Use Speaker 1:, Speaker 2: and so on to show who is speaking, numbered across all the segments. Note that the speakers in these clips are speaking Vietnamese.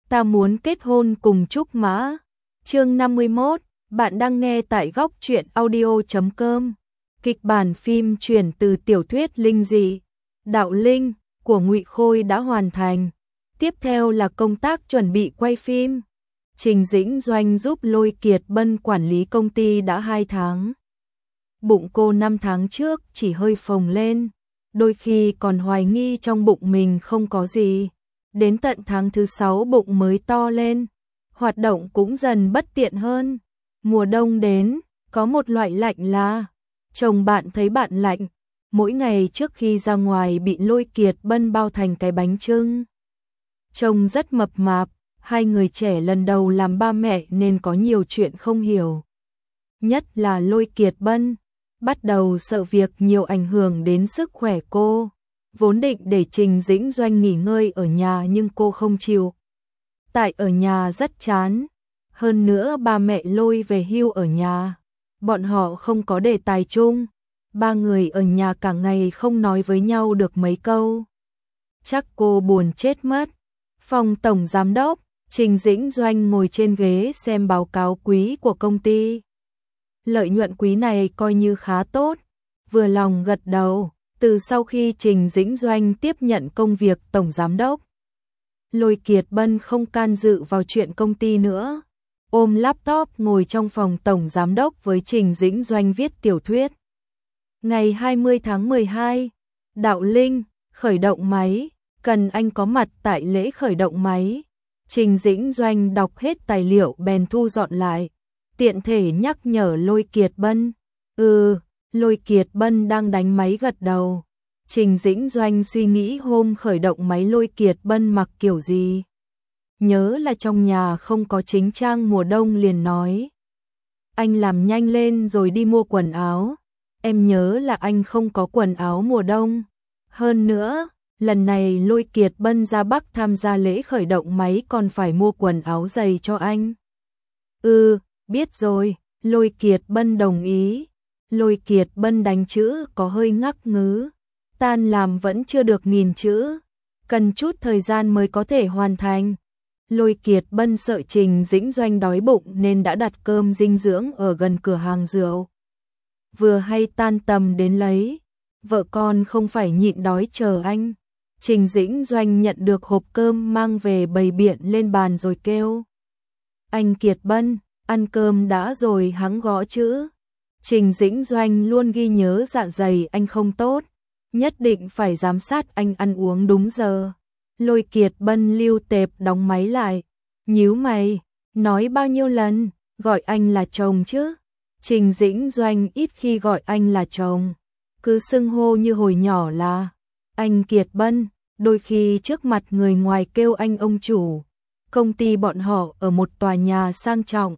Speaker 1: Ta muốn kết hôn cùng Trúc Mã. Chương 51, bạn đang nghe tại góc truyện audio.com. Kịch bản phim chuyển từ tiểu thuyết linh dị, Đạo Linh của Ngụy Khôi đã hoàn thành. Tiếp theo là công tác chuẩn bị quay phim. Trình Dĩnh Doanh giúp Lôi Kiệt Bân quản lý công ty đã 2 tháng. Bụng cô 5 tháng trước chỉ hơi phồng lên, đôi khi còn hoài nghi trong bụng mình không có gì. Đến tận tháng thứ 6 bụng mới to lên, hoạt động cũng dần bất tiện hơn. Mùa đông đến, có một loại lạnh là chồng bạn thấy bạn lạnh, mỗi ngày trước khi ra ngoài bị Lôi Kiệt Bân bao thành cái bánh chưng. Trông rất mập mạp, hai người trẻ lần đầu làm ba mẹ nên có nhiều chuyện không hiểu. Nhất là Lôi Kiệt Bân, bắt đầu sợ việc nhiều ảnh hưởng đến sức khỏe cô. Vốn định để Trình Dĩnh Doanh nghỉ ngơi ở nhà nhưng cô không chịu. Tại ở nhà rất chán. Hơn nữa ba mẹ Lôi về hưu ở nhà. Bọn họ không có đề tài chung. Ba người ở nhà cả ngày không nói với nhau được mấy câu. Chắc cô buồn chết mất. Phòng tổng giám đốc, Trình Dĩnh Doanh ngồi trên ghế xem báo cáo quý của công ty. Lợi nhuận quý này coi như khá tốt. Vừa lòng gật đầu. Từ sau khi Trình Dĩnh Doanh tiếp nhận công việc tổng giám đốc, Lôi Kiệt Bân không can dự vào chuyện công ty nữa, ôm laptop ngồi trong phòng tổng giám đốc với Trình Dĩnh Doanh viết tiểu thuyết. Ngày 20 tháng 12, Đạo Linh khởi động máy, cần anh có mặt tại lễ khởi động máy. Trình Dĩnh Doanh đọc hết tài liệu bèn thu dọn lại, tiện thể nhắc nhở Lôi Kiệt Bân. Lôi Kiệt Bân đang đánh máy gật đầu. Trình Dĩnh Doanh suy nghĩ hôm khởi động máy Lôi Kiệt Bân mặc kiểu gì. Nhớ là trong nhà không có chính trang mùa đông liền nói. Anh làm nhanh lên rồi đi mua quần áo. Em nhớ là anh không có quần áo mùa đông. Hơn nữa, lần này Lôi Kiệt Bân ra Bắc tham gia lễ khởi động máy còn phải mua quần áo giày cho anh. Biết rồi, Lôi Kiệt Bân đồng ý. Lôi Kiệt Bân đánh chữ có hơi ngắc ngứ, tan làm vẫn chưa được 1000 chữ, cần chút thời gian mới có thể hoàn thành. Lôi Kiệt Bân sợ Trình Dĩnh Doanh đói bụng nên đã đặt cơm dinh dưỡng ở gần cửa hàng rượu. Vừa hay tan tầm đến lấy, vợ con không phải nhịn đói chờ anh. Trình Dĩnh Doanh nhận được hộp cơm mang về bày biện lên bàn rồi kêu. Anh Kiệt Bân, ăn cơm đã rồi, hắn gõ chữ. Trình Dĩnh Doanh luôn ghi nhớ dạ dày anh không tốt, nhất định phải giám sát anh ăn uống đúng giờ. Lôi Kiệt Bân lưu tệp đóng máy lại, nhíu mày, nói bao nhiêu lần, gọi anh là chồng chứ. Trình Dĩnh Doanh ít khi gọi anh là chồng, cứ xưng hô như hồi nhỏ là anh Kiệt Bân, đôi khi trước mặt người ngoài kêu anh ông chủ. Công ty bọn họ ở một tòa nhà sang trọng,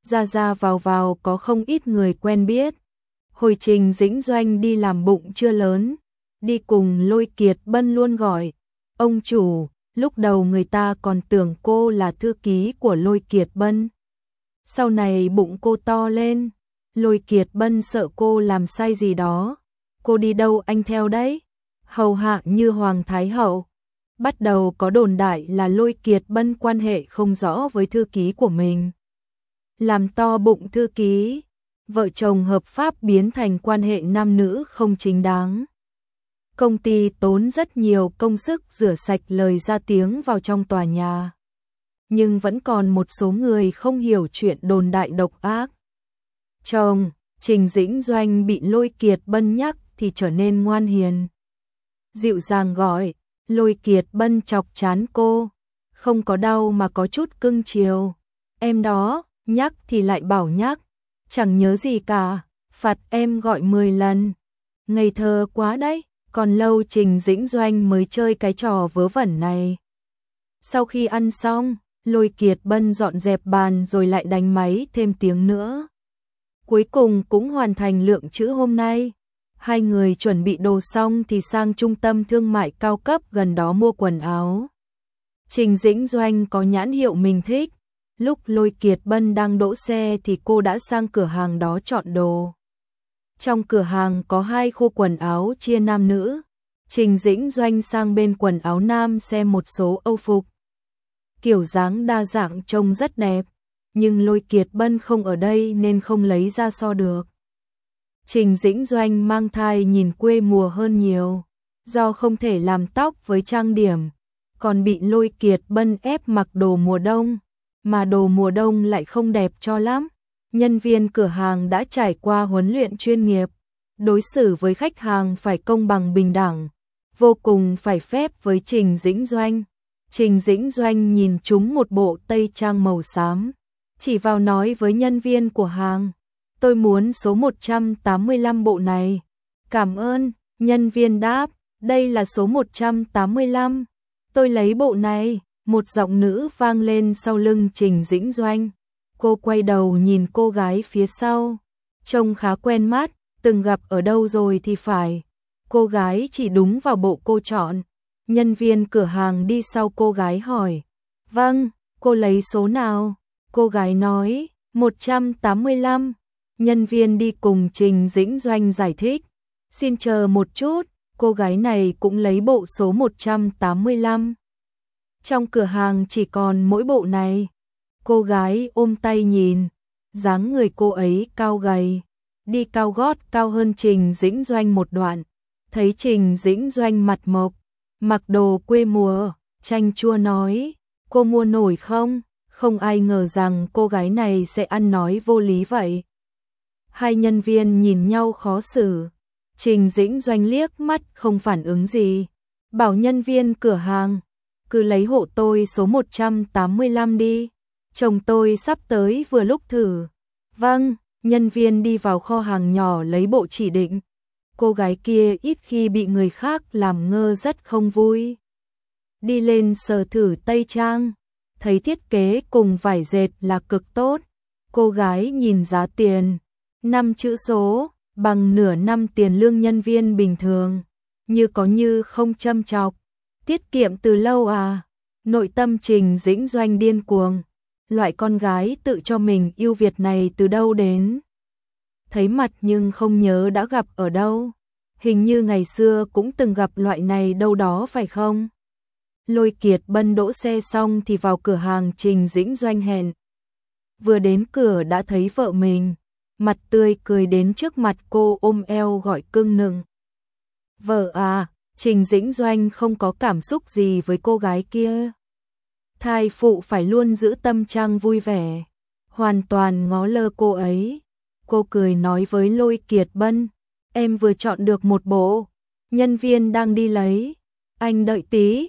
Speaker 1: ra vào có không ít người quen biết. Hồi Trình Dĩnh Doanh đi làm bụng chưa lớn, đi cùng Lôi Kiệt Bân luôn gọi ông chủ, lúc đầu người ta còn tưởng cô là thư ký của Lôi Kiệt Bân. Sau này bụng cô to lên, Lôi Kiệt Bân sợ cô làm sai gì đó, cô đi đâu anh theo đấy, hầu hạ như hoàng thái hậu. Bắt đầu có đồn đại là Lôi Kiệt Bân quan hệ không rõ với thư ký của mình. Làm to bụng thư ký, vợ chồng hợp pháp biến thành quan hệ nam nữ không chính đáng. Công ty tốn rất nhiều công sức rửa sạch lời ra tiếng vào trong tòa nhà. Nhưng vẫn còn một số người không hiểu chuyện đồn đại độc ác. Chồng, Trình Dĩnh Doanh bị Lôi Kiệt Bân nhắc thì trở nên ngoan hiền. Dịu dàng gọi, Lôi Kiệt Bân chọc chán cô. Không có đau mà có chút cưng chiều. Em đó, nhắc thì lại bảo nhắc, chẳng nhớ gì cả, phạt em gọi 10 lần. Ngây thơ quá đấy, còn lâu Trình Dĩnh Doanh mới chơi cái trò vớ vẩn này. Sau khi ăn xong, Lôi Kiệt Bân dọn dẹp bàn rồi lại đánh máy thêm tiếng nữa. Cuối cùng cũng hoàn thành lượng chữ hôm nay. Hai người chuẩn bị đồ xong thì sang trung tâm thương mại cao cấp gần đó mua quần áo. Trình Dĩnh Doanh có nhãn hiệu mình thích. Lúc Lôi Kiệt Bân đang đỗ xe thì cô đã sang cửa hàng đó chọn đồ. Trong cửa hàng có 2 khu quần áo chia nam nữ. Trình Dĩnh Doanh sang bên quần áo nam xem một số âu phục. kiểu dáng đa dạng trông rất đẹp, nhưng Lôi Kiệt Bân không ở đây nên không lấy ra so được. Trình Dĩnh Doanh mang thai nhìn quê mùa hơn nhiều, do không thể làm tóc với trang điểm, còn bị Lôi Kiệt Bân ép mặc đồ mùa đông, mà đồ mùa đông lại không đẹp cho lắm. Nhân viên cửa hàng đã trải qua huấn luyện chuyên nghiệp, đối xử với khách hàng phải công bằng bình đẳng, vô cùng phải phép với Trình Dĩnh Doanh. Trình Dĩnh Doanh nhìn trúng một bộ tây trang màu xám, chỉ vào nói với nhân viên của hàng, tôi muốn số 185 bộ này. Cảm ơn, nhân viên đáp, đây là số 185, tôi lấy bộ này. Một giọng nữ vang lên sau lưng Trình Dĩnh Doanh. Cô quay đầu nhìn cô gái phía sau, trông khá quen mắt, từng gặp ở đâu rồi thì phải. Cô gái chỉ đúng vào bộ cô chọn. Nhân viên cửa hàng đi sau cô gái hỏi, vâng, cô lấy số nào? Cô gái nói, 185. Nhân viên đi cùng Trình Dĩnh Doanh giải thích, xin chờ một chút, cô gái này cũng lấy bộ số 185. Trong cửa hàng chỉ còn mỗi bộ này. Cô gái ôm tay nhìn, dáng người cô ấy cao gầy, đi cao gót cao hơn Trình Dĩnh Doanh một đoạn. Thấy Trình Dĩnh Doanh mặt mộc, mặc đồ quê mùa, chanh chua nói, cô mua nổi không? Không ai ngờ rằng cô gái này sẽ ăn nói vô lý vậy. Hai nhân viên nhìn nhau khó xử. Trình Dĩnh Doanh liếc mắt không phản ứng gì, bảo nhân viên cửa hàng, cứ lấy hộ tôi số 185 đi, chồng tôi sắp tới vừa lúc thử. Vâng, nhân viên đi vào kho hàng nhỏ lấy bộ chỉ định. Cô gái kia ít khi bị người khác làm ngơ rất không vui. Đi lên sờ thử tây trang, thấy thiết kế cùng vải dệt là cực tốt. Cô gái nhìn giá tiền, 5 chữ số, bằng nửa năm tiền lương nhân viên bình thường, như có như không châm chọc. Tiết kiệm từ lâu à? Nội tâm Trình Dĩnh Doanh điên cuồng, loại con gái tự cho mình yêu Việt này từ đâu đến. Thấy mặt nhưng không nhớ đã gặp ở đâu, hình như ngày xưa cũng từng gặp loại này đâu đó phải không? Lôi Kiệt Bân đỗ xe xong thì vào cửa hàng Trình Dĩnh Doanh hẹn. Vừa đến cửa đã thấy vợ mình, mặt tươi cười đến trước mặt cô ôm eo gọi cưng nựng. Vợ à? Trình Dĩnh Doanh không có cảm xúc gì với cô gái kia. Thai phụ phải luôn giữ tâm trạng vui vẻ, hoàn toàn ngó lơ cô ấy. Cô cười nói với Lôi Kiệt Bân, em vừa chọn được một bộ, nhân viên đang đi lấy, anh đợi tí.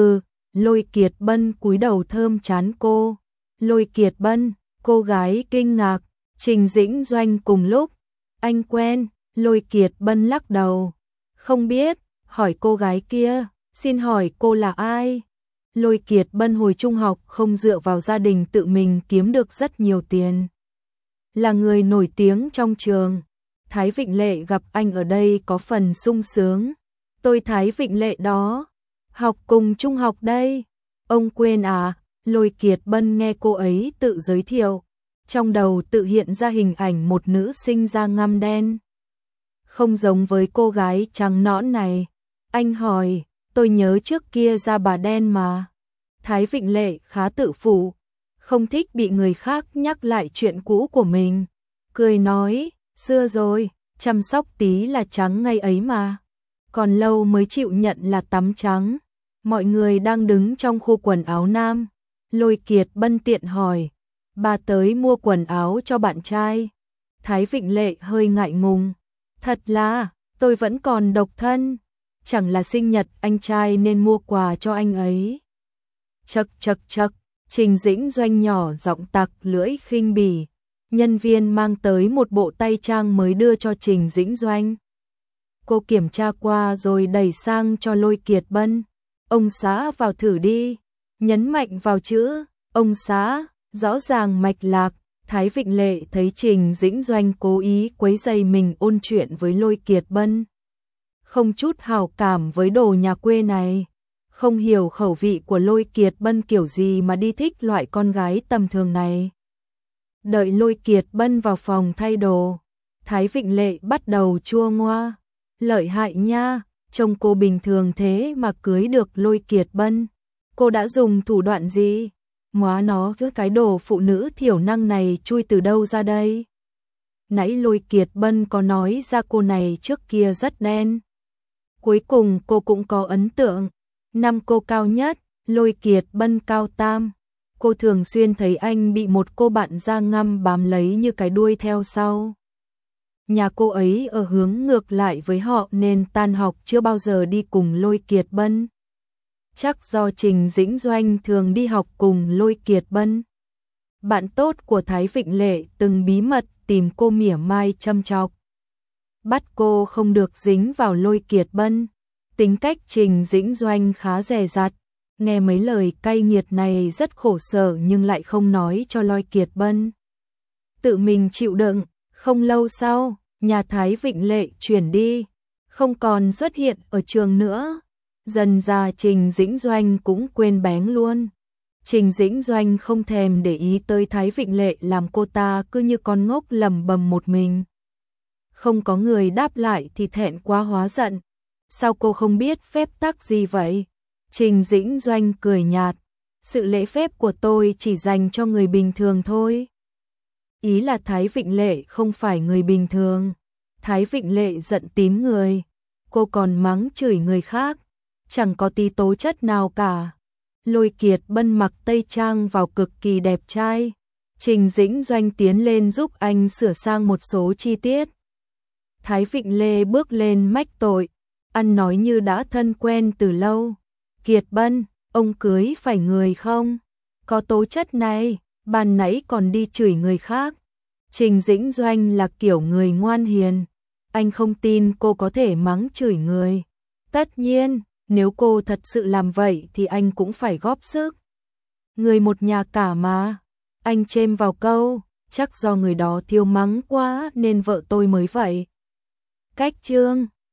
Speaker 1: Lôi Kiệt Bân cúi đầu thơm trán cô. Lôi Kiệt Bân, cô gái kinh ngạc. Trình Dĩnh Doanh cùng lúc, anh quen. Lôi Kiệt Bân lắc đầu, không biết. Hỏi cô gái kia, xin hỏi cô là ai? Lôi Kiệt Bân hồi trung học không dựa vào gia đình tự mình kiếm được rất nhiều tiền. Là người nổi tiếng trong trường. Thái Vịnh Lệ gặp anh ở đây có phần sung sướng. Tôi Thái Vịnh Lệ đó, học cùng trung học đây. Ông quên à? Lôi Kiệt Bân nghe cô ấy tự giới thiệu, trong đầu tự hiện ra hình ảnh một nữ sinh da ngăm đen. Không giống với cô gái trắng nõn này. Anh hỏi, tôi nhớ trước kia da bà đen mà. Thái Vịnh Lệ khá tự phụ, không thích bị người khác nhắc lại chuyện cũ của mình. Cười nói, xưa rồi, chăm sóc tí là trắng ngay ấy mà. Còn lâu mới chịu nhận là tắm trắng. Mọi người đang đứng trong khu quần áo nam. Lôi Kiệt Bân tiện hỏi, bà tới mua quần áo cho bạn trai. Thái Vịnh Lệ hơi ngại ngùng, thật là, tôi vẫn còn độc thân. Chẳng là sinh nhật anh trai nên mua quà cho anh ấy. Chậc chậc chậc, Trình Dĩnh Doanh nhỏ giọng tặc lưỡi khinh bỉ. Nhân viên mang tới một bộ tay trang mới đưa cho Trình Dĩnh Doanh. Cô kiểm tra qua rồi đẩy sang cho Lôi Kiệt Bân. Ông xã vào thử đi. Nhấn mạnh vào chữ ông xã, rõ ràng mạch lạc. Thái Vịnh Lệ thấy Trình Dĩnh Doanh cố ý quấy rầy mình ôn chuyện với Lôi Kiệt Bân, không chút hảo cảm với đồ nhà quê này. Không hiểu khẩu vị của Lôi Kiệt Bân kiểu gì mà đi thích loại con gái tầm thường này. Đợi Lôi Kiệt Bân vào phòng thay đồ, Thái Vịnh Lệ bắt đầu chua ngoa. Lợi hại nha, trông cô bình thường thế mà cưới được Lôi Kiệt Bân. Cô đã dùng thủ đoạn gì? Móa nó với cái đồ phụ nữ thiểu năng này chui từ đâu ra đây? Nãy Lôi Kiệt Bân có nói ra cô này trước kia rất đen. Cuối cùng cô cũng có ấn tượng. Năm cô cao nhất, Lôi Kiệt Bân cao tam. Cô thường xuyên thấy anh bị một cô bạn da ngăm bám lấy như cái đuôi theo sau. Nhà cô ấy ở hướng ngược lại với họ nên tan học chưa bao giờ đi cùng Lôi Kiệt Bân. Chắc do Trình Dĩnh Doanh thường đi học cùng Lôi Kiệt Bân. Bạn tốt của Thái Vịnh Lệ từng bí mật tìm cô mỉa mai châm chọc. Bắt cô không được dính vào Lôi Kiệt Bân. Tính cách Trình Dĩnh Doanh khá dè dặt. Nghe mấy lời cay nghiệt này rất khổ sở nhưng lại không nói cho Lôi Kiệt Bân. Tự mình chịu đựng, không lâu sau, nhà Thái Vịnh Lệ chuyển đi, không còn xuất hiện ở trường nữa. Dần ra Trình Dĩnh Doanh cũng quên bén luôn. Trình Dĩnh Doanh không thèm để ý tới Thái Vịnh Lệ làm cô ta cứ như con ngốc lầm bầm một mình. Không có người đáp lại thì thẹn quá hóa giận. Sao cô không biết phép tắc gì vậy? Trình Dĩnh Doanh cười nhạt. Sự lễ phép của tôi chỉ dành cho người bình thường thôi. Ý là Thái Vịnh Lệ không phải người bình thường. Thái Vịnh Lệ giận tím người. Cô còn mắng chửi người khác. Chẳng có tí tố chất nào cả. Lôi Kiệt Bân mặc tây trang vào cực kỳ đẹp trai. Trình Dĩnh Doanh tiến lên giúp anh sửa sang một số chi tiết. Thái Vịnh Lê bước lên mách tội. Ăn nói như đã thân quen từ lâu. Kiệt Bân, ông cưới phải người không? Có tố chất này, ban nãy còn đi chửi người khác. Trình Dĩnh Doanh là kiểu người ngoan hiền. Anh không tin cô có thể mắng chửi người. Tất nhiên, nếu cô thật sự làm vậy thì anh cũng phải góp sức. Người một nhà cả mà. Anh chêm vào câu, chắc do người đó thiếu mắng quá nên vợ tôi mới vậy. Cách chương